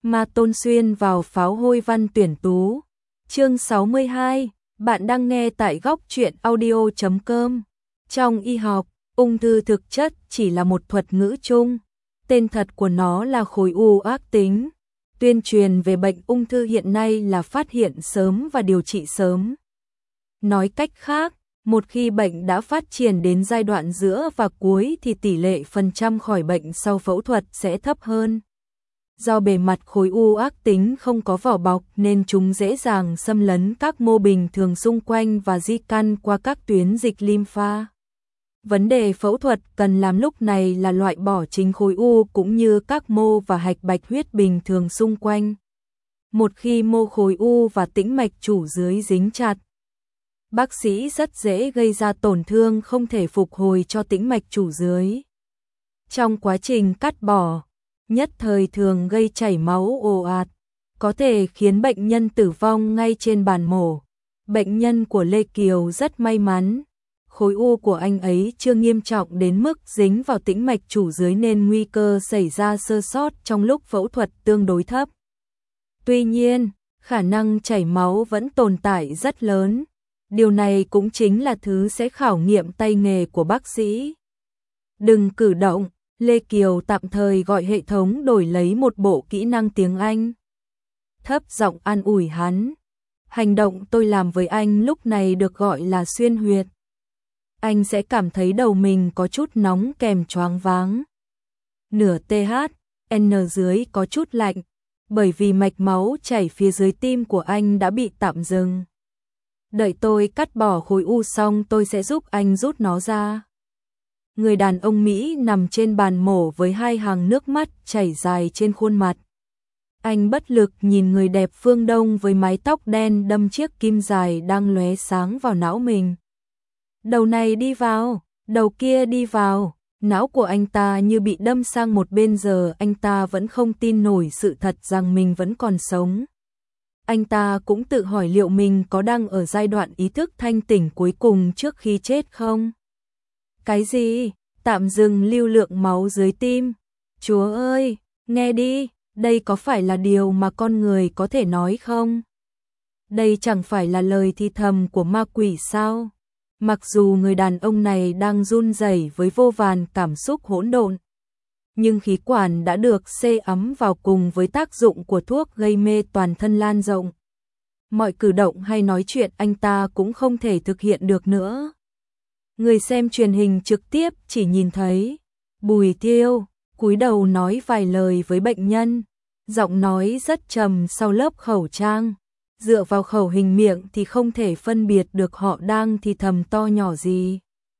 Ma Tôn xuyên vào pháo hôi văn tuyển tú. Chương 62, bạn đang nghe tại góc truyện audio.com. Trong y học, ung thư thực chất chỉ là một thuật ngữ chung. Tên thật của nó là khối u ác tính. Tuyên truyền về bệnh ung thư hiện nay là phát hiện sớm và điều trị sớm. Nói cách khác, một khi bệnh đã phát triển đến giai đoạn giữa và cuối thì tỷ lệ phần trăm khỏi bệnh sau phẫu thuật sẽ thấp hơn. Do bề mặt khối u ác tính không có vỏ bọc nên chúng dễ dàng xâm lấn các mô bình thường xung quanh và di căn qua các tuyến dịch lympha. Vấn đề phẫu thuật cần làm lúc này là loại bỏ chính khối u cũng như các mô và hạch bạch huyết bình thường xung quanh. Một khi mô khối u và tĩnh mạch chủ dưới dính chặt, bác sĩ rất dễ gây ra tổn thương không thể phục hồi cho tĩnh mạch chủ dưới. Trong quá trình cắt bỏ, nhất thời thường gây chảy máu ồ ạt, có thể khiến bệnh nhân tử vong ngay trên bàn mổ. Bệnh nhân của Lê Kiều rất may mắn, khối u của anh ấy chưa nghiêm trọng đến mức dính vào tĩnh mạch chủ dưới nên nguy cơ xảy ra sơ sót trong lúc phẫu thuật tương đối thấp. Tuy nhiên, khả năng chảy máu vẫn tồn tại rất lớn. Điều này cũng chính là thứ sẽ khảo nghiệm tay nghề của bác sĩ. Đừng cử động, Lê Kiều tạm thời gọi hệ thống đổi lấy một bộ kỹ năng tiếng Anh. Thấp giọng an ủi hắn. Hành động tôi làm với anh lúc này được gọi là xuyên huyệt. Anh sẽ cảm thấy đầu mình có chút nóng kèm choáng váng. Nửa TH, N dưới có chút lạnh, bởi vì mạch máu chảy phía dưới tim của anh đã bị tạm dừng. Đợi tôi cắt bỏ khối u xong tôi sẽ giúp anh rút nó ra. Người đàn ông Mỹ nằm trên bàn mổ với hai hàng nước mắt chảy dài trên khuôn mặt. Anh bất lực nhìn người đẹp phương Đông với mái tóc đen đâm chiếc kim dài đang lóe sáng vào não mình. Đầu này đi vào, đầu kia đi vào, não của anh ta như bị đâm sang một bên giờ anh ta vẫn không tin nổi sự thật rằng mình vẫn còn sống. Anh ta cũng tự hỏi liệu mình có đang ở giai đoạn ý thức thanh tỉnh cuối cùng trước khi chết không? Cái gì? Tạm dừng lưu lượng máu dưới tim. Chúa ơi, nghe đi, đây có phải là điều mà con người có thể nói không? Đây chẳng phải là lời thì thầm của ma quỷ sao? Mặc dù người đàn ông này đang run rẩy với vô vàn cảm xúc hỗn độn, nhưng khí quản đã được xê ấm vào cùng với tác dụng của thuốc gây mê toàn thân lan rộng. Mọi cử động hay nói chuyện anh ta cũng không thể thực hiện được nữa. Người xem truyền hình trực tiếp chỉ nhìn thấy Bùi Tiêu cúi đầu nói vài lời với bệnh nhân, giọng nói rất trầm sau lớp khẩu trang. Dựa vào khẩu hình miệng thì không thể phân biệt được họ đang thì thầm to nhỏ gì.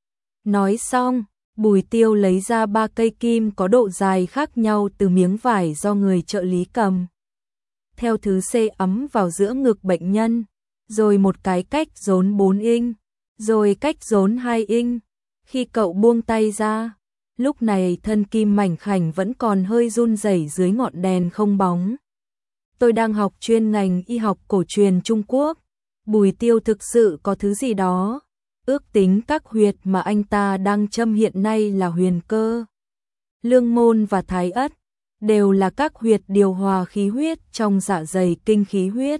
Nói xong, Bùi Tiêu lấy ra 3 cây kim có độ dài khác nhau từ miếng vải do người trợ lý cầm. Theo thứ xê ấm vào giữa ngực bệnh nhân, rồi một cái cách rốn 4 inch, rồi cách rốn 2 inch. Khi cậu buông tay ra, lúc này thân kim mảnh khảnh vẫn còn hơi run rẩy dưới ngọn đèn không bóng. Tôi đang học chuyên ngành y học cổ truyền Trung Quốc. Bùi Tiêu thực sự có thứ gì đó. Ước tính các huyệt mà anh ta đang châm hiện nay là huyền cơ, lương môn và thái ất, đều là các huyệt điều hòa khí huyết trong dạ dày kinh khí huyết.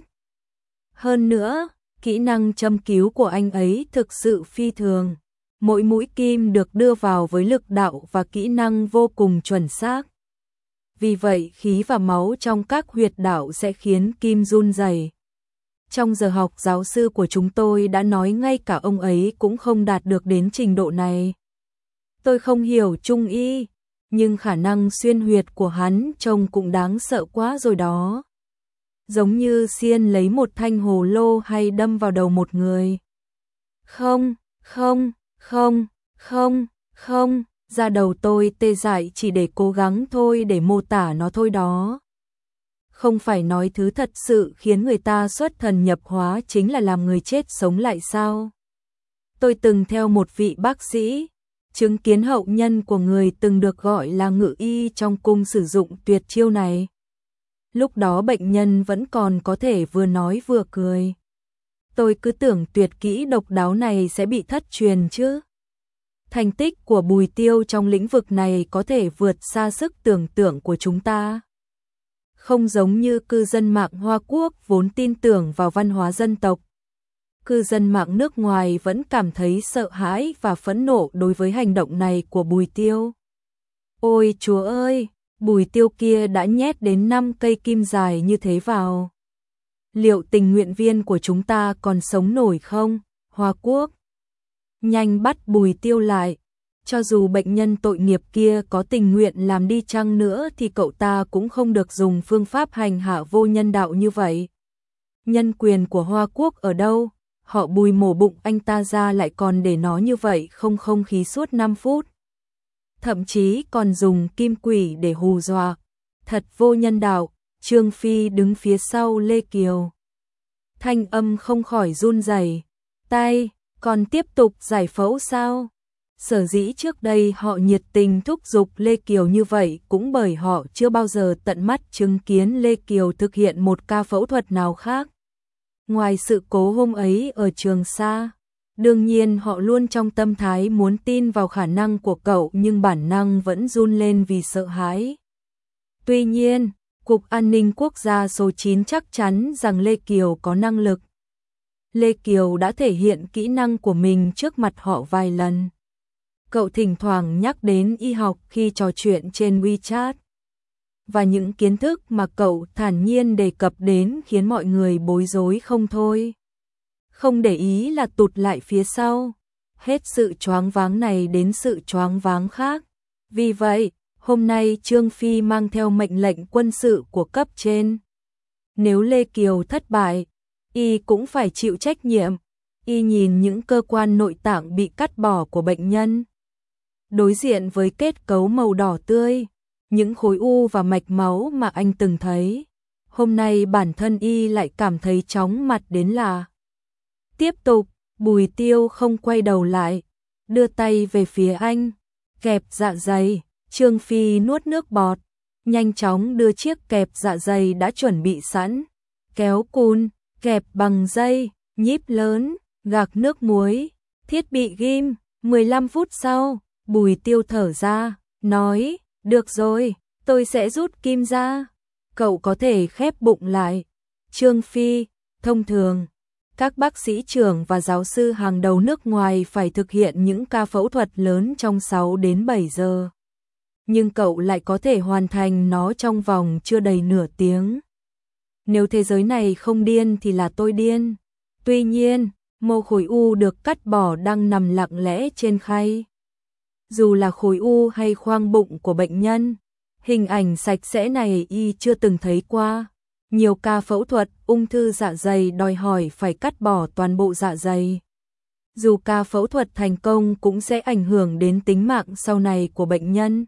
Hơn nữa, kỹ năng châm cứu của anh ấy thực sự phi thường. Mỗi mũi kim được đưa vào với lực đạo và kỹ năng vô cùng chuẩn xác. Vì vậy khí và máu trong các huyệt đạo sẽ khiến kim run rẩy. Trong giờ học giáo sư của chúng tôi đã nói ngay cả ông ấy cũng không đạt được đến trình độ này. Tôi không hiểu trung y, nhưng khả năng xuyên huyệt của hắn trông cũng đáng sợ quá rồi đó. Giống như xiên lấy một thanh hồ lô hay đâm vào đầu một người. Không, không, không, không, không, da đầu tôi tê dại chỉ để cố gắng thôi để mô tả nó thôi đó. Không phải nói thứ thật sự khiến người ta xuất thần nhập hóa chính là làm người chết sống lại sao? Tôi từng theo một vị bác sĩ, chứng kiến hậu nhân của người từng được gọi là ngự y trong cung sử dụng tuyệt chiêu này. Lúc đó bệnh nhân vẫn còn có thể vừa nói vừa cười. Tôi cứ tưởng tuyệt kỹ độc đáo này sẽ bị thất truyền chứ. Thành tích của Bùi Tiêu trong lĩnh vực này có thể vượt xa sức tưởng tượng của chúng ta. Không giống như cư dân mạng Hoa Quốc vốn tin tưởng vào văn hóa dân tộc. Cư dân mạng nước ngoài vẫn cảm thấy sợ hãi và phẫn nộ đối với hành động này của Bùi Tiêu. Ôi Chúa ơi, Bùi Tiêu kia đã nhét đến 5 cây kim dài như thế vào. Liệu tình nguyện viên của chúng ta còn sống nổi không? Hoa Quốc nhanh bắt Bùi Tiêu lại. Cho dù bệnh nhân tội nghiệp kia có tình nguyện làm đi chăng nữa thì cậu ta cũng không được dùng phương pháp hành hạ vô nhân đạo như vậy. Nhân quyền của Hoa Quốc ở đâu? Họ Bùi mổ bụng anh ta ra lại còn để nó như vậy không khí suốt 5 phút. Thậm chí còn dùng kim quỷ để hù dọa. Thật vô nhân đạo. Trương Phi đứng phía sau Lê Kiều. Thanh âm không khỏi run rẩy. Tay, còn tiếp tục giải phẫu sao? Sở dĩ trước đây họ nhiệt tình thúc giục Lê Kiều như vậy cũng bởi họ chưa bao giờ tận mắt chứng kiến Lê Kiều thực hiện một ca phẫu thuật nào khác. Ngoài sự cố hôm ấy ở Trường Sa, đương nhiên họ luôn trong tâm thái muốn tin vào khả năng của cậu nhưng bản năng vẫn run lên vì sợ hãi. Tuy nhiên, Cục An ninh Quốc gia số 9 chắc chắn rằng Lê Kiều có năng lực. Lê Kiều đã thể hiện kỹ năng của mình trước mặt họ vài lần. Cậu thỉnh thoảng nhắc đến y học khi trò chuyện trên WeChat. Và những kiến thức mà cậu thản nhiên đề cập đến khiến mọi người bối rối không thôi. Không để ý là tụt lại phía sau. Hết sự choáng váng này đến sự choáng váng khác. Vì vậy, hôm nay Trương Phi mang theo mệnh lệnh quân sự của cấp trên. Nếu Lê Kiều thất bại, y cũng phải chịu trách nhiệm. Y nhìn những cơ quan nội tạng bị cắt bỏ của bệnh nhân. Đối diện với kết cấu màu đỏ tươi, những khối u và mạch máu mà anh từng thấy. Hôm nay bản thân y lại cảm thấy chóng mặt đến lạ. Tiếp tục, Bùi Tiêu không quay đầu lại, đưa tay về phía anh, kẹp dạ dày. Trương Phi nuốt nước bọt, nhanh chóng đưa chiếc kẹp dạ dày đã chuẩn bị sẵn, kéo cùn, kẹp bằng dây, nhíp lớn, gạc nước muối, thiết bị ghim. 15 phút sau, Bùi Tiêu thở ra, nói, được rồi, tôi sẽ rút kim ra. Cậu có thể khép bụng lại. Trương Phi, thông thường, các bác sĩ trưởng và giáo sư hàng đầu nước ngoài phải thực hiện những ca phẫu thuật lớn trong 6 đến 7 giờ. Nhưng cậu lại có thể hoàn thành nó trong vòng chưa đầy nửa tiếng. Nếu thế giới này không điên thì là tôi điên. Tuy nhiên, mô khối u được cắt bỏ đang nằm lặng lẽ trên khay. Dù là khối u hay khoang bụng của bệnh nhân, hình ảnh sạch sẽ này y chưa từng thấy qua. Nhiều ca phẫu thuật ung thư dạ dày đòi hỏi phải cắt bỏ toàn bộ dạ dày. Dù ca phẫu thuật thành công cũng sẽ ảnh hưởng đến tính mạng sau này của bệnh nhân.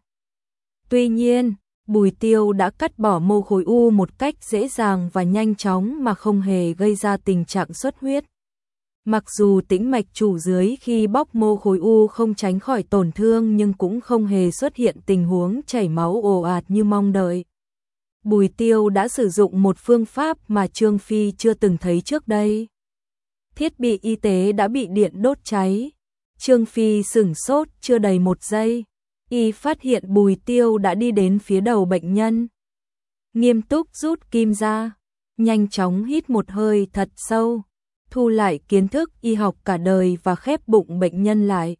Tuy nhiên, Bùi Tiêu đã cắt bỏ mô khối u một cách dễ dàng và nhanh chóng mà không hề gây ra tình trạng xuất huyết. Mặc dù tĩnh mạch chủ dưới khi bóc mô khối u không tránh khỏi tổn thương nhưng cũng không hề xuất hiện tình huống chảy máu ồ ạt như mong đợi. Bùi Tiêu đã sử dụng một phương pháp mà Trương Phi chưa từng thấy trước đây. Thiết bị y tế đã bị điện đốt cháy. Trương Phi sửng sốt chưa đầy 1 giây. Y phát hiện Bùi Tiêu đã đi đến phía đầu bệnh nhân. Nghiêm túc rút kim ra. Nhanh chóng hít một hơi thật sâu. Thu lại kiến thức y học cả đời và khép bụng bệnh nhân lại.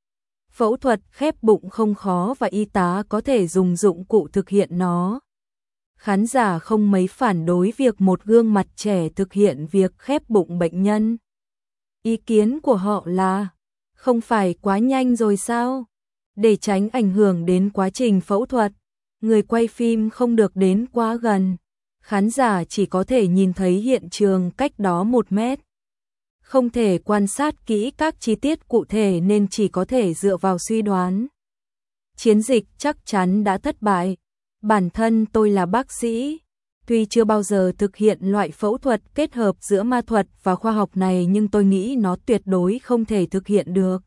Phẫu thuật khép bụng không khó và y tá có thể dùng dụng cụ thực hiện nó. Khán giả không mấy phản đối việc một gương mặt trẻ thực hiện việc khép bụng bệnh nhân. Ý kiến của họ là, không phải quá nhanh rồi sao? Để tránh ảnh hưởng đến quá trình phẫu thuật, người quay phim không được đến quá gần. Khán giả chỉ có thể nhìn thấy hiện trường cách đó 1 mét. Không thể quan sát kỹ các chi tiết cụ thể nên chỉ có thể dựa vào suy đoán. Chiến dịch chắc chắn đã thất bại. Bản thân tôi là bác sĩ, tuy chưa bao giờ thực hiện loại phẫu thuật kết hợp giữa ma thuật và khoa học này nhưng tôi nghĩ nó tuyệt đối không thể thực hiện được.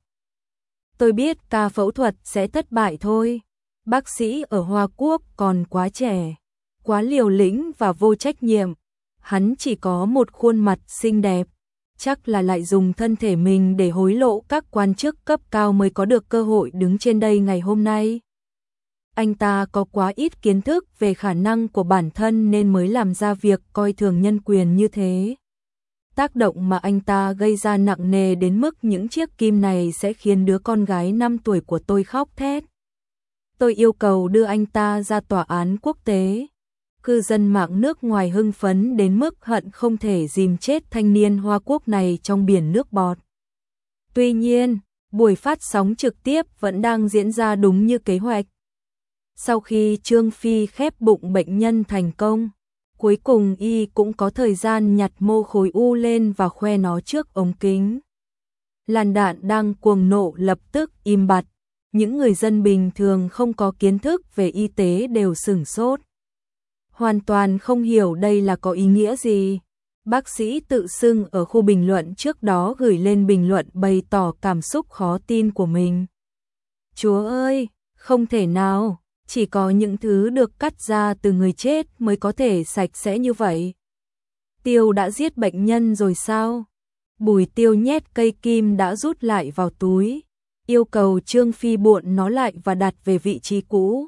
Tôi biết ca phẫu thuật sẽ thất bại thôi. Bác sĩ ở Hoa Quốc còn quá trẻ, quá liều lĩnh và vô trách nhiệm. Hắn chỉ có một khuôn mặt xinh đẹp, chắc là lại dùng thân thể mình để hối lộ các quan chức cấp cao mới có được cơ hội đứng trên đây ngày hôm nay. Anh ta có quá ít kiến thức về khả năng của bản thân nên mới làm ra việc coi thường nhân quyền như thế. Tác động mà anh ta gây ra nặng nề đến mức những chiếc kim này sẽ khiến đứa con gái 5 tuổi của tôi khóc thét. Tôi yêu cầu đưa anh ta ra tòa án quốc tế. Cư dân mạng nước ngoài hưng phấn đến mức hận không thể dìm chết thanh niên Hoa Quốc này trong biển nước bọt. Tuy nhiên, buổi phát sóng trực tiếp vẫn đang diễn ra đúng như kế hoạch. Sau khi Trương Phi khép bụng bệnh nhân thành công, cuối cùng y cũng có thời gian nhặt mô khối u lên và khoe nó trước ống kính. Làn đạn đang cuồng nộ lập tức im bặt. Những người dân bình thường không có kiến thức về y tế đều sửng sốt. Hoàn toàn không hiểu đây là có ý nghĩa gì. Bác sĩ tự xưng ở khu bình luận trước đó gửi lên bình luận bày tỏ cảm xúc khó tin của mình. Chúa ơi, không thể nào, chỉ có những thứ được cắt ra từ người chết mới có thể sạch sẽ như vậy. Tiêu đã giết bệnh nhân rồi sao? Bùi Tiêu nhét cây kim đã rút lại vào túi, yêu cầu Trương Phi buộn nó lại và đặt về vị trí cũ.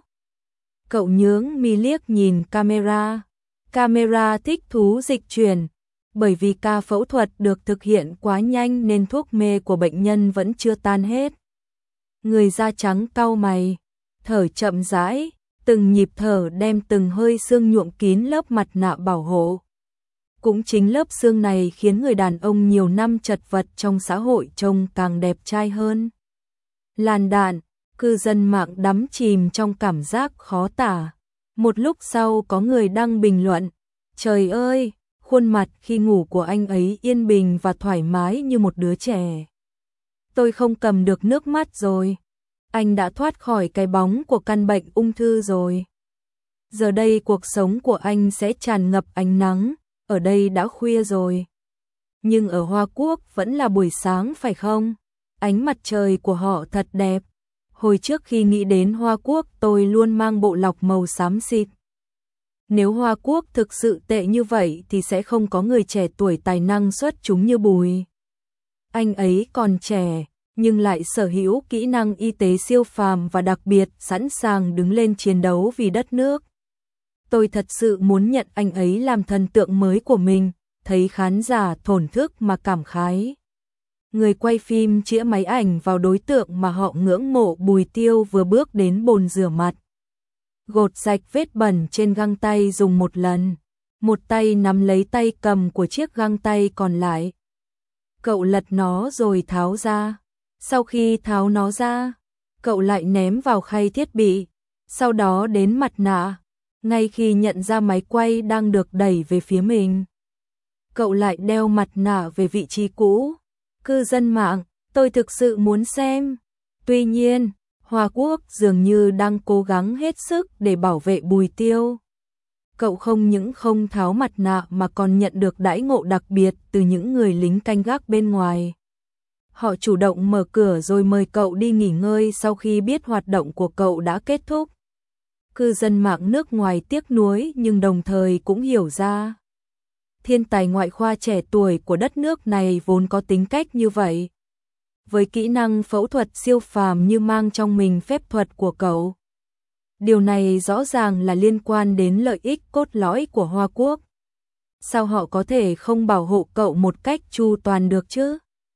Cậu nhướng mi liếc nhìn camera. Camera thích thú dịch chuyển. Bởi vì ca phẫu thuật được thực hiện quá nhanh nên thuốc mê của bệnh nhân vẫn chưa tan hết. Người da trắng cau mày, thở chậm rãi, từng nhịp thở đem từng hơi xương nhuộm kín lớp mặt nạ bảo hộ. Cũng chính lớp xương này khiến người đàn ông nhiều năm chật vật trong xã hội trông càng đẹp trai hơn. Làn đạn, cư dân mạng đắm chìm trong cảm giác khó tả. Một lúc sau có người đăng bình luận, trời ơi, khuôn mặt khi ngủ của anh ấy yên bình và thoải mái như một đứa trẻ. Tôi không cầm được nước mắt rồi. Anh đã thoát khỏi cái bóng của căn bệnh ung thư rồi. Giờ đây cuộc sống của anh sẽ tràn ngập ánh nắng, ở đây đã khuya rồi. Nhưng ở Hoa Quốc vẫn là buổi sáng phải không? Ánh mặt trời của họ thật đẹp. Hồi trước khi nghĩ đến Hoa Quốc tôi luôn mang bộ lọc màu xám xịt. Nếu Hoa Quốc thực sự tệ như vậy thì sẽ không có người trẻ tuổi tài năng xuất chúng như Bùi. Anh ấy còn trẻ, nhưng lại sở hữu kỹ năng y tế siêu phàm và đặc biệt sẵn sàng đứng lên chiến đấu vì đất nước. Tôi thật sự muốn nhận anh ấy làm thần tượng mới của mình, thấy khán giả thổn thức mà cảm khái. Người quay phim chĩa máy ảnh vào đối tượng mà họ ngưỡng mộ. Bùi Tiêu vừa bước đến bồn rửa mặt. Gột sạch vết bẩn trên găng tay dùng một lần. Một tay nắm lấy tay cầm của chiếc găng tay còn lại. Cậu lật nó rồi tháo ra. Sau khi tháo nó ra, cậu lại ném vào khay thiết bị. Sau đó đến mặt nạ. Ngay khi nhận ra máy quay đang được đẩy về phía mình, cậu lại đeo mặt nạ về vị trí cũ. Cư dân mạng, tôi thực sự muốn xem. Tuy nhiên, Hoa Quốc dường như đang cố gắng hết sức để bảo vệ Bùi Tiêu. Cậu không những không tháo mặt nạ mà còn nhận được đãi ngộ đặc biệt từ những người lính canh gác bên ngoài. Họ chủ động mở cửa rồi mời cậu đi nghỉ ngơi sau khi biết hoạt động của cậu đã kết thúc. Cư dân mạng nước ngoài tiếc nuối nhưng đồng thời cũng hiểu ra. Thiên tài ngoại khoa trẻ tuổi của đất nước này vốn có tính cách như vậy. Với kỹ năng phẫu thuật siêu phàm như mang trong mình phép thuật của cậu. Điều này rõ ràng là liên quan đến lợi ích cốt lõi của Hoa Quốc. Sao họ có thể không bảo hộ cậu một cách chu toàn được chứ?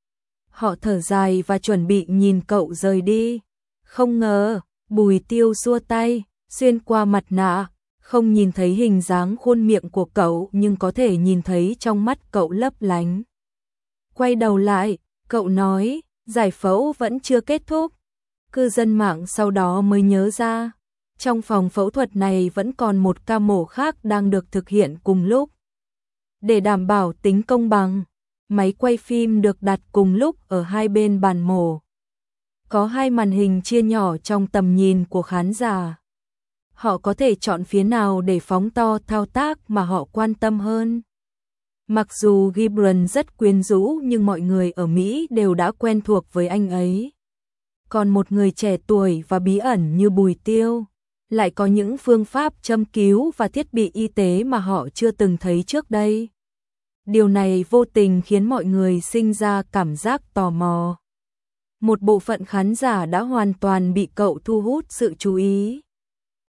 Họ thở dài và chuẩn bị nhìn cậu rời đi. Không ngờ, Bùi Tiêu xua tay, xuyên qua mặt nạ. Không nhìn thấy hình dáng khuôn miệng của cậu nhưng có thể nhìn thấy trong mắt cậu lấp lánh. Quay đầu lại, cậu nói, giải phẫu vẫn chưa kết thúc. Cư dân mạng sau đó mới nhớ ra, trong phòng phẫu thuật này vẫn còn một ca mổ khác đang được thực hiện cùng lúc. Để đảm bảo tính công bằng, máy quay phim được đặt cùng lúc ở hai bên bàn mổ. Có hai màn hình chia nhỏ trong tầm nhìn của khán giả. Họ có thể chọn phía nào để phóng to thao tác mà họ quan tâm hơn. Mặc dù Gibran rất quyến rũ nhưng mọi người ở Mỹ đều đã quen thuộc với anh ấy. Còn một người trẻ tuổi và bí ẩn như Bùi Tiêu, lại có những phương pháp châm cứu và thiết bị y tế mà họ chưa từng thấy trước đây. Điều này vô tình khiến mọi người sinh ra cảm giác tò mò. Một bộ phận khán giả đã hoàn toàn bị cậu thu hút sự chú ý.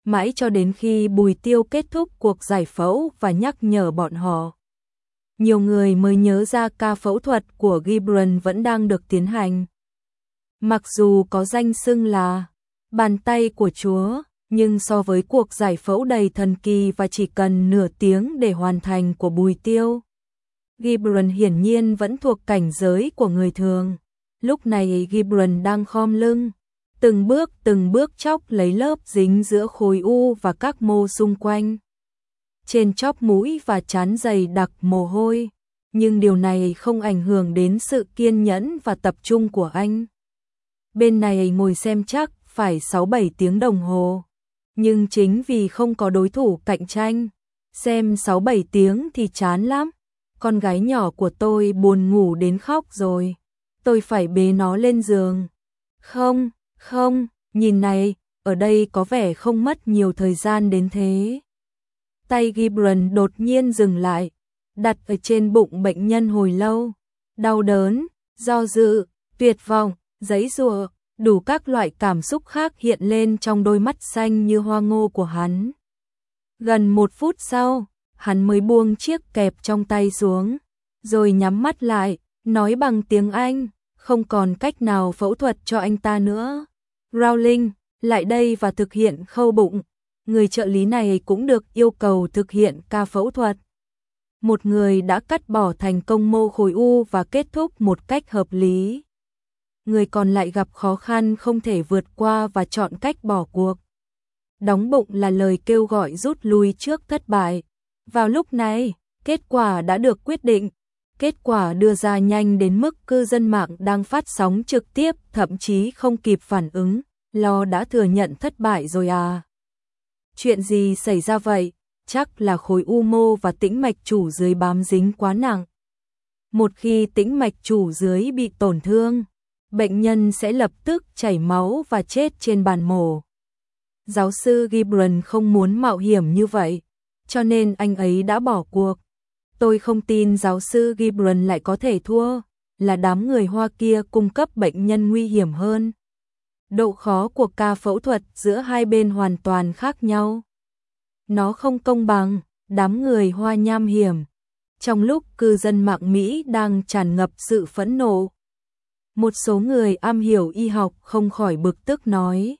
mãi cho đến khi Bùi Tiêu kết thúc cuộc giải phẫu và nhắc nhở bọn họ. Nhiều người mới nhớ ra ca phẫu thuật của Gibran vẫn đang được tiến hành. Mặc dù có danh xưng là bàn tay của Chúa, nhưng so với cuộc giải phẫu đầy thần kỳ và chỉ cần nửa tiếng để hoàn thành của Bùi Tiêu, Gibran hiển nhiên vẫn thuộc cảnh giới của người thường. Lúc này Gibran đang khom lưng, từng bước chóc lấy lớp dính giữa khối u và các mô xung quanh. Trên chóp mũi và trán dày đặc mồ hôi, nhưng điều này không ảnh hưởng đến sự kiên nhẫn và tập trung của anh. Bên này ngồi xem chắc phải 6-7 tiếng đồng hồ, nhưng chính vì không có đối thủ cạnh tranh, xem 6-7 tiếng thì chán lắm. Con gái nhỏ của tôi buồn ngủ đến khóc rồi, tôi phải bế nó lên giường. Không, nhìn này, ở đây có vẻ không mất nhiều thời gian đến thế. Tay Gibran đột nhiên dừng lại, đặt ở trên bụng bệnh nhân hồi lâu. Đau đớn, do dự, tuyệt vọng, giãy giụa, đủ các loại cảm xúc khác hiện lên trong đôi mắt xanh như hoa ngô của hắn. Gần 1 phút sau, hắn mới buông chiếc kẹp trong tay xuống, rồi nhắm mắt lại, nói bằng tiếng Anh, không còn cách nào phẫu thuật cho anh ta nữa. Rowling, lại đây và thực hiện khâu bụng. Người trợ lý này cũng được yêu cầu thực hiện ca phẫu thuật. Một người đã cắt bỏ thành công mô khối u và kết thúc một cách hợp lý. Người còn lại gặp khó khăn không thể vượt qua và chọn cách bỏ cuộc. Đóng bụng là lời kêu gọi rút lui trước thất bại. Vào lúc này, kết quả đã được quyết định. Kết quả đưa ra nhanh đến mức cư dân mạng đang phát sóng trực tiếp thậm chí không kịp phản ứng, lo đã thừa nhận thất bại rồi à. Chuyện gì xảy ra vậy? Chắc là khối u mô và tĩnh mạch chủ dưới bám dính quá nặng. Một khi tĩnh mạch chủ dưới bị tổn thương, bệnh nhân sẽ lập tức chảy máu và chết trên bàn mổ. Giáo sư Gibran không muốn mạo hiểm như vậy, cho nên anh ấy đã bỏ cuộc. Tôi không tin giáo sư Gibran lại có thể thua, là đám người Hoa kia cung cấp bệnh nhân nguy hiểm hơn. Độ khó của ca phẫu thuật giữa hai bên hoàn toàn khác nhau. Nó không công bằng, đám người Hoa nham hiểm. Trong lúc cư dân mạng Mỹ đang tràn ngập sự phẫn nộ, một số người am hiểu y học không khỏi bực tức nói.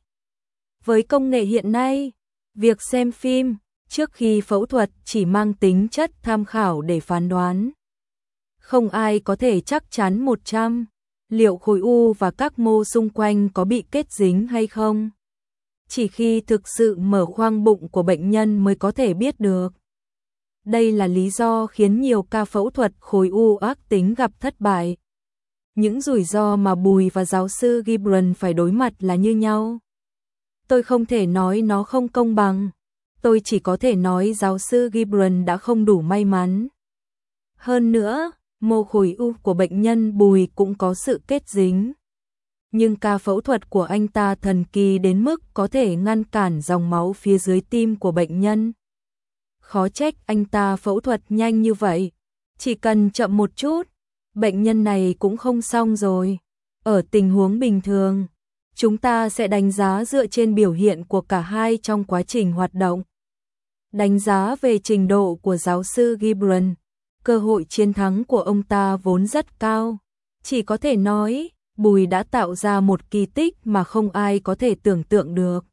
Với công nghệ hiện nay, việc xem phim trước khi phẫu thuật chỉ mang tính chất tham khảo để phán đoán. Không ai có thể chắc chắn 100% liệu khối u và các mô xung quanh có bị kết dính hay không. Chỉ khi thực sự mở khoang bụng của bệnh nhân mới có thể biết được. Đây là lý do khiến nhiều ca phẫu thuật khối u ác tính gặp thất bại. Những rủi ro mà Bùi và giáo sư Gibran phải đối mặt là như nhau. Tôi không thể nói nó không công bằng. Tôi chỉ có thể nói giáo sư Gibran đã không đủ may mắn. Hơn nữa, mô khối u của bệnh nhân Bùi cũng có sự kết dính. Nhưng ca phẫu thuật của anh ta thần kỳ đến mức có thể ngăn cản dòng máu phía dưới tim của bệnh nhân. Khó trách anh ta phẫu thuật nhanh như vậy. Chỉ cần chậm một chút, bệnh nhân này cũng không xong rồi. Ở tình huống bình thường, chúng ta sẽ đánh giá dựa trên biểu hiện của cả hai trong quá trình hoạt động. Đánh giá về trình độ của giáo sư Gibran, cơ hội chiến thắng của ông ta vốn rất cao. Chỉ có thể nói, Bùi đã tạo ra một kỳ tích mà không ai có thể tưởng tượng được.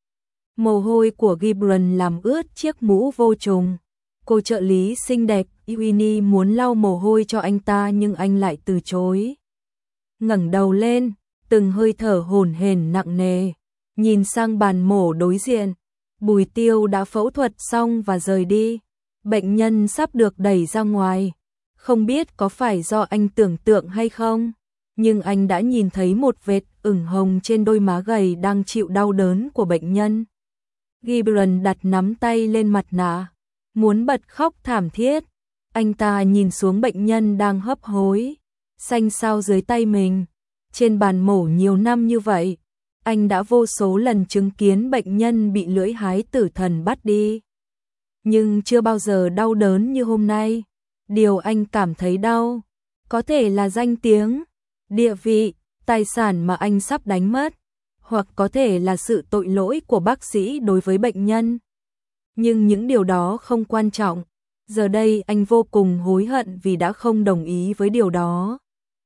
Mồ hôi của Gibran làm ướt chiếc mũ vô trùng. Cô trợ lý xinh đẹp Winnie muốn lau mồ hôi cho anh ta nhưng anh lại từ chối. Ngẩng đầu lên, từng hơi thở hổn hển nặng nề, nhìn sang bàn mổ đối diện. Bùi Tiêu đã phẫu thuật xong và rời đi. Bệnh nhân sắp được đẩy ra ngoài. Không biết có phải do anh tưởng tượng hay không, nhưng anh đã nhìn thấy một vệt ửng hồng trên đôi má gầy đang chịu đau đớn của bệnh nhân. Gibran đặt nắm tay lên mặt nạ, muốn bật khóc thảm thiết. Anh ta nhìn xuống bệnh nhân đang hấp hối, xanh xao dưới tay mình. Trên bàn mổ nhiều năm như vậy, anh đã vô số lần chứng kiến bệnh nhân bị lưỡi hái tử thần bắt đi. Nhưng chưa bao giờ đau đớn như hôm nay. Điều anh cảm thấy đau, có thể là danh tiếng, địa vị, tài sản mà anh sắp đánh mất, hoặc có thể là sự tội lỗi của bác sĩ đối với bệnh nhân. Nhưng những điều đó không quan trọng. Giờ đây anh vô cùng hối hận vì đã không đồng ý với điều đó.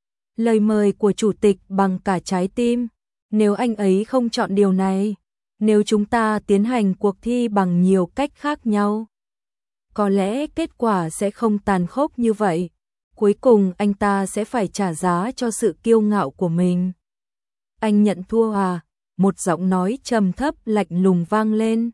Lời mời của chủ tịch bằng cả trái tim. Nếu anh ấy không chọn điều này, nếu chúng ta tiến hành cuộc thi bằng nhiều cách khác nhau, có lẽ kết quả sẽ không tàn khốc như vậy. Cuối cùng anh ta sẽ phải trả giá cho sự kiêu ngạo của mình. Anh nhận thua à? Một giọng nói trầm thấp lạnh lùng vang lên.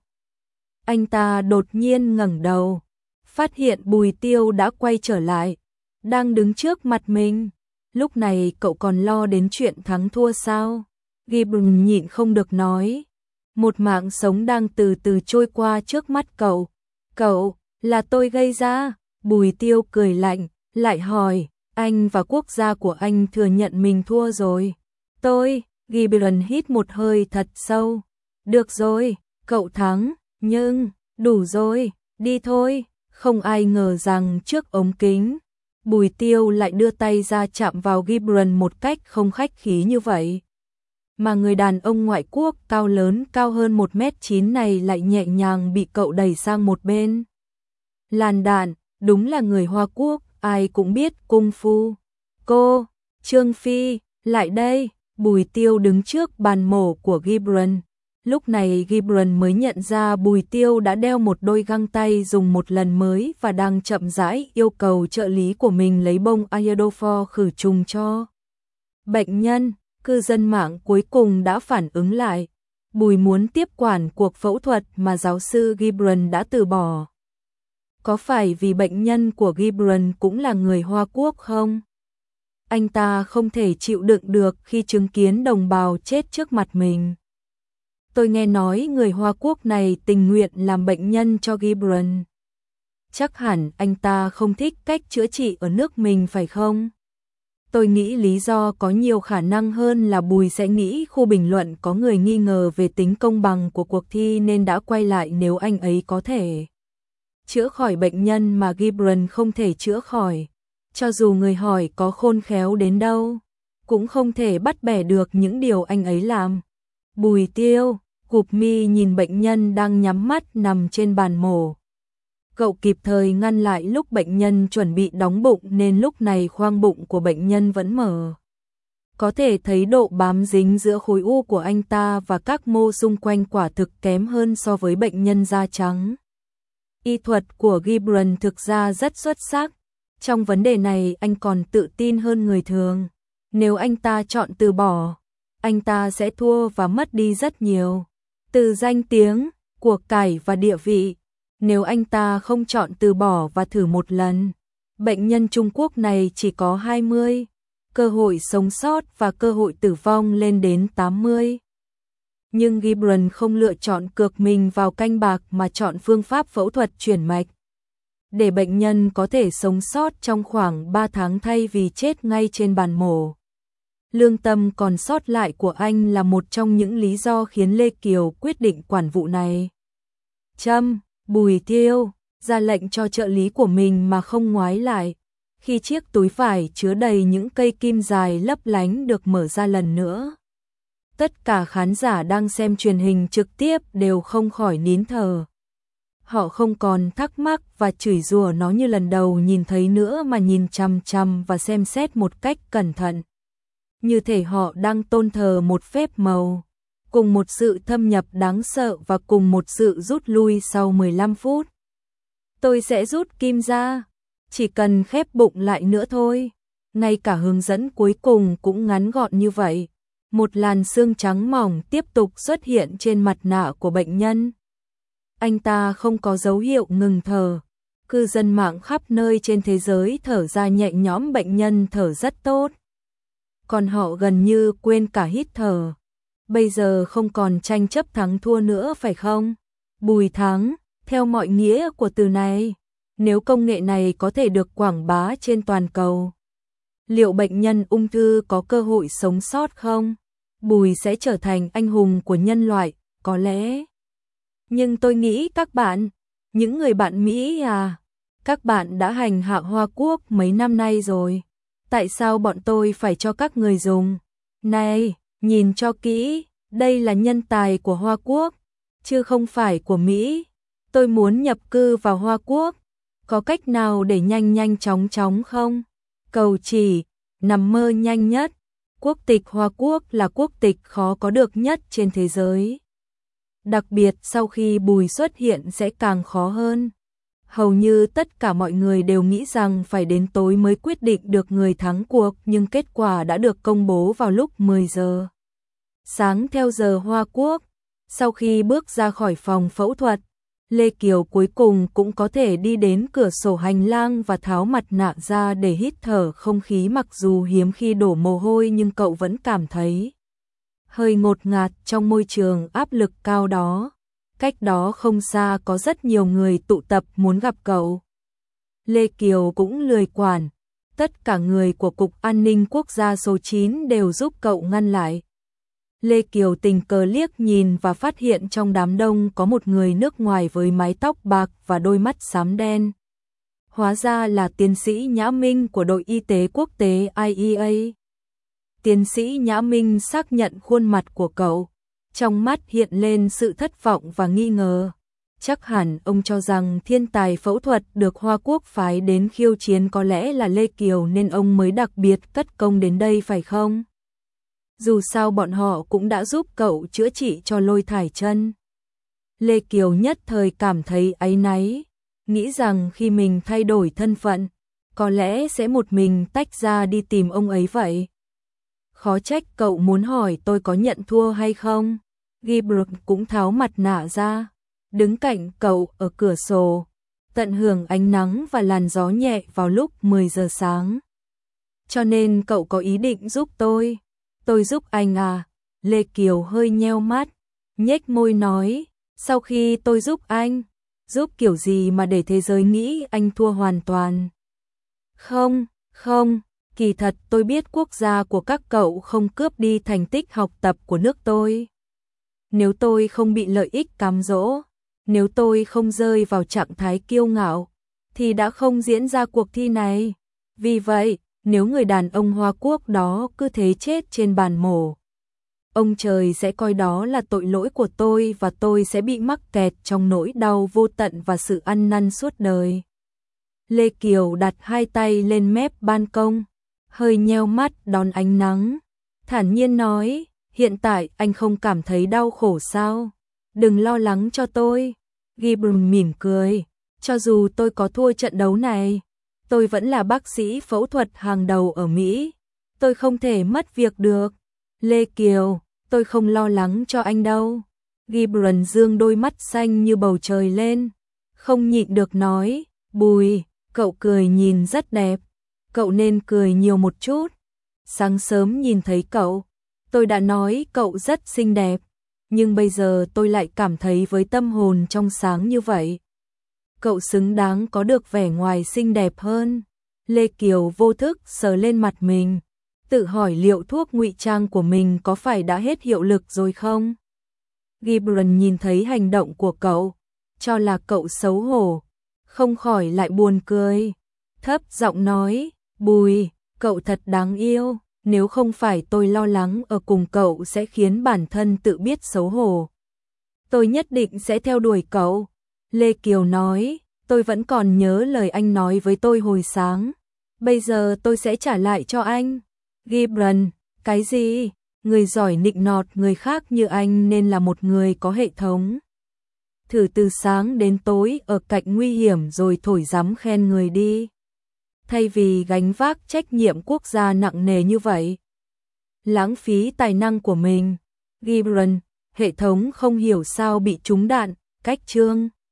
Anh ta đột nhiên ngẩng đầu, phát hiện Bùi Tiêu đã quay trở lại, đang đứng trước mặt mình. Lúc này cậu còn lo đến chuyện thắng thua sao? Gibbon nhịn không được nói. Một mạng sống đang từ từ trôi qua trước mắt cậu. Cậu, là tôi gây ra. Bùi Tiêu cười lạnh, lại hỏi, anh và quốc gia của anh thừa nhận mình thua rồi. Tôi, Gibbon hít một hơi thật sâu. Được rồi, cậu thắng, nhưng, đủ rồi, đi thôi. Không ai ngờ rằng trước ống kính, Bùi Tiêu lại đưa tay ra chạm vào Gibbon một cách không khách khí như vậy. Mà người đàn ông ngoại quốc cao lớn cao hơn 1m9 này lại nhẹ nhàng bị cậu đẩy sang một bên. Làn đạn, đúng là người Hoa Quốc, ai cũng biết cung phu. Cô, Trương Phi, lại đây. Bùi Tiêu đứng trước bàn mổ của Gibbon. Lúc này Gibbon mới nhận ra Bùi Tiêu đã đeo một đôi găng tay dùng một lần mới và đang chậm rãi yêu cầu trợ lý của mình lấy bông iodophor khử trùng cho bệnh nhân. Cư dân mạng cuối cùng đã phản ứng lại. Bùi muốn tiếp quản cuộc phẫu thuật mà giáo sư Gibbon đã từ bỏ. Có phải vì bệnh nhân của Gibbon cũng là người Hoa Quốc không? Anh ta không thể chịu đựng được khi chứng kiến đồng bào chết trước mặt mình. Tôi nghe nói người Hoa Quốc này tình nguyện làm bệnh nhân cho Gibbon. Chắc hẳn anh ta không thích cách chữa trị ở nước mình phải không? Tôi nghĩ lý do có nhiều khả năng hơn là Bùi sẽ nghĩ khu bình luận có người nghi ngờ về tính công bằng của cuộc thi nên đã quay lại. Nếu anh ấy có thể chữa khỏi bệnh nhân mà Gibbon không thể chữa khỏi, cho dù người hỏi có khôn khéo đến đâu, cũng không thể bắt bẻ được những điều anh ấy làm. Bùi Tiêu cụp mi nhìn bệnh nhân đang nhắm mắt nằm trên bàn mổ. Cậu kịp thời ngăn lại lúc bệnh nhân chuẩn bị đóng bụng nên lúc này khoang bụng của bệnh nhân vẫn mở. Có thể thấy độ bám dính giữa khối u của anh ta và các mô xung quanh quả thực kém hơn so với bệnh nhân da trắng. Y thuật của Gibbon thực ra rất xuất sắc. Trong vấn đề này anh còn tự tin hơn người thường. Nếu anh ta chọn từ bỏ, anh ta sẽ thua và mất đi rất nhiều. Từ danh tiếng, của cải và địa vị. Nếu anh ta không chọn từ bỏ và thử một lần, bệnh nhân Trung Quốc này chỉ có 20, cơ hội sống sót và cơ hội tử vong lên đến 80. Nhưng Gibbon không lựa chọn cược mình vào canh bạc mà chọn phương pháp phẫu thuật chuyển mạch, để bệnh nhân có thể sống sót trong khoảng 3 tháng thay vì chết ngay trên bàn mổ. Lương tâm còn sót lại của anh là một trong những lý do khiến Lê Kiều quyết định quản vụ này. Bùi Tiêu ra lệnh cho trợ lý của mình mà không ngoái lại. Khi chiếc túi vải chứa đầy những cây kim dài lấp lánh được mở ra lần nữa, tất cả khán giả đang xem truyền hình trực tiếp đều không khỏi nín thở. Họ không còn thắc mắc và chửi rủa nó như lần đầu nhìn thấy nữa mà nhìn chằm chằm và xem xét một cách cẩn thận. Như thể họ đang tôn thờ một phép màu, cùng một sự thâm nhập đáng sợ và cùng một sự rút lui sau 15 phút. Tôi sẽ rút kim ra, chỉ cần khép bụng lại nữa thôi. Ngay cả hướng dẫn cuối cùng cũng ngắn gọn như vậy. Một làn xương trắng mỏng tiếp tục xuất hiện trên mặt nạ của bệnh nhân. Anh ta không có dấu hiệu ngừng thở. Cư dân mạng khắp nơi trên thế giới thở ra nhẹ nhõm, bệnh nhân thở rất tốt. Còn họ gần như quên cả hít thở. Bây giờ không còn tranh chấp thắng thua nữa phải không? Bùi thắng, theo mọi nghĩa của từ này. Nếu công nghệ này có thể được quảng bá trên toàn cầu, liệu bệnh nhân ung thư có cơ hội sống sót không? Bùi sẽ trở thành anh hùng của nhân loại, có lẽ. Nhưng tôi nghĩ các bạn, những người bạn Mỹ các bạn đã hành hạ Hoa Quốc mấy năm nay rồi. Tại sao bọn tôi phải cho các người dùng? Này, nhìn cho kỹ, Đây là nhân tài của Hoa Quốc, chứ không phải của Mỹ. Tôi muốn nhập cư vào Hoa Quốc. Có cách nào để nhanh chóng không? Cầu chỉ, nằm mơ nhanh nhất. Quốc tịch Hoa Quốc là quốc tịch khó có được nhất trên thế giới. Đặc biệt sau khi Bùi xuất hiện sẽ càng khó hơn. Hầu như tất cả mọi người đều nghĩ rằng phải đến tối mới quyết định được người thắng cuộc, nhưng kết quả đã được công bố vào lúc 10 giờ sáng theo giờ Hoa Quốc. Sau khi bước ra khỏi phòng phẫu thuật, Lê Kiều cuối cùng cũng có thể đi đến cửa sổ hành lang và tháo mặt nạ ra để hít thở không khí, mặc dù hiếm khi đổ mồ hôi nhưng cậu vẫn cảm thấy hơi ngột ngạt trong môi trường áp lực cao đó. Cách đó không xa có rất nhiều người tụ tập muốn gặp cậu. Lê Kiều cũng lười quản, tất cả người của Cục An ninh Quốc gia số 9 đều giúp cậu ngăn lại. Lê Kiều tình cờ liếc nhìn và phát hiện trong đám đông có một người nước ngoài với mái tóc bạc và đôi mắt xám đen. Hóa ra là tiến sĩ Nhã Minh của đội y tế quốc tế IEA. Tiến sĩ Nhã Minh xác nhận khuôn mặt của cậu, trong mắt hiện lên sự thất vọng và nghi ngờ. Chắc hẳn ông cho rằng thiên tài phẫu thuật được Hoa Quốc phái đến khiêu chiến có lẽ là Lê Kiều nên ông mới đặc biệt cất công đến đây phải không? Dù sao bọn họ cũng đã giúp cậu chữa trị cho Lôi Thải Chân. Lê Kiều nhất thời cảm thấy áy náy, nghĩ rằng khi mình thay đổi thân phận, có lẽ sẽ một mình tách ra đi tìm ông ấy vậy. Khó trách cậu muốn hỏi tôi có nhận thua hay không. Gilbert cũng tháo mặt nạ ra, đứng cạnh cậu ở cửa sổ, tận hưởng ánh nắng và làn gió nhẹ vào lúc 10 giờ sáng. Cho nên cậu có ý định giúp tôi. Tôi giúp anh à? Lê Kiều hơi nheo mắt, nhếch môi nói, sau khi tôi giúp anh, giúp kiểu gì mà để thế giới nghĩ anh thua hoàn toàn. Không, kỳ thật tôi biết quốc gia của các cậu không cướp đi thành tích học tập của nước tôi. Nếu tôi không bị lợi ích cám dỗ, nếu tôi không rơi vào trạng thái kiêu ngạo, thì đã không diễn ra cuộc thi này. Vì vậy, nếu người đàn ông Hoa Quốc đó cứ thế chết trên bàn mổ, ông trời sẽ coi đó là tội lỗi của tôi và tôi sẽ bị mắc kẹt trong nỗi đau vô tận và sự ăn năn suốt đời. Lê Kiều đặt hai tay lên mép ban công, hơi nheo mắt đón ánh nắng, thản nhiên nói, hiện tại anh không cảm thấy đau khổ sao? Đừng lo lắng cho tôi. Gilbert mỉm cười, cho dù tôi có thua trận đấu này, tôi vẫn là bác sĩ phẫu thuật hàng đầu ở Mỹ. Tôi không thể mất việc được. Lê Kiều, tôi không lo lắng cho anh đâu. Gilbert dương đôi mắt xanh như bầu trời lên, không nhịn được nói, Bùi, cậu cười nhìn rất đẹp. Cậu nên cười nhiều một chút. Sáng sớm nhìn thấy cậu, tôi đã nói cậu rất xinh đẹp, nhưng bây giờ tôi lại cảm thấy với tâm hồn trong sáng như vậy, cậu xứng đáng có được vẻ ngoài xinh đẹp hơn. Lê Kiều vô thức sờ lên mặt mình, tự hỏi liệu thuốc ngụy trang của mình có phải đã hết hiệu lực rồi không? Gilbert nhìn thấy hành động của cậu, cho là cậu xấu hổ, không khỏi lại buồn cười, thấp giọng nói, Bùi, cậu thật đáng yêu, nếu không phải tôi lo lắng ở cùng cậu sẽ khiến bản thân tự biết xấu hổ, tôi nhất định sẽ theo đuổi cậu. Lê Kiều nói, tôi vẫn còn nhớ lời anh nói với tôi hồi sáng, bây giờ tôi sẽ trả lại cho anh. Gilbert, cái gì? Người giỏi nịnh nọt người khác như anh nên là một người có hệ thống. Thử từ sáng đến tối ở cạnh nguy hiểm rồi thổi giám khen người đi. Thay vì gánh vác trách nhiệm quốc gia nặng nề như vậy. Lãng phí tài năng của mình. Gilbert, hệ thống không hiểu sao bị trúng đạn, cách chương.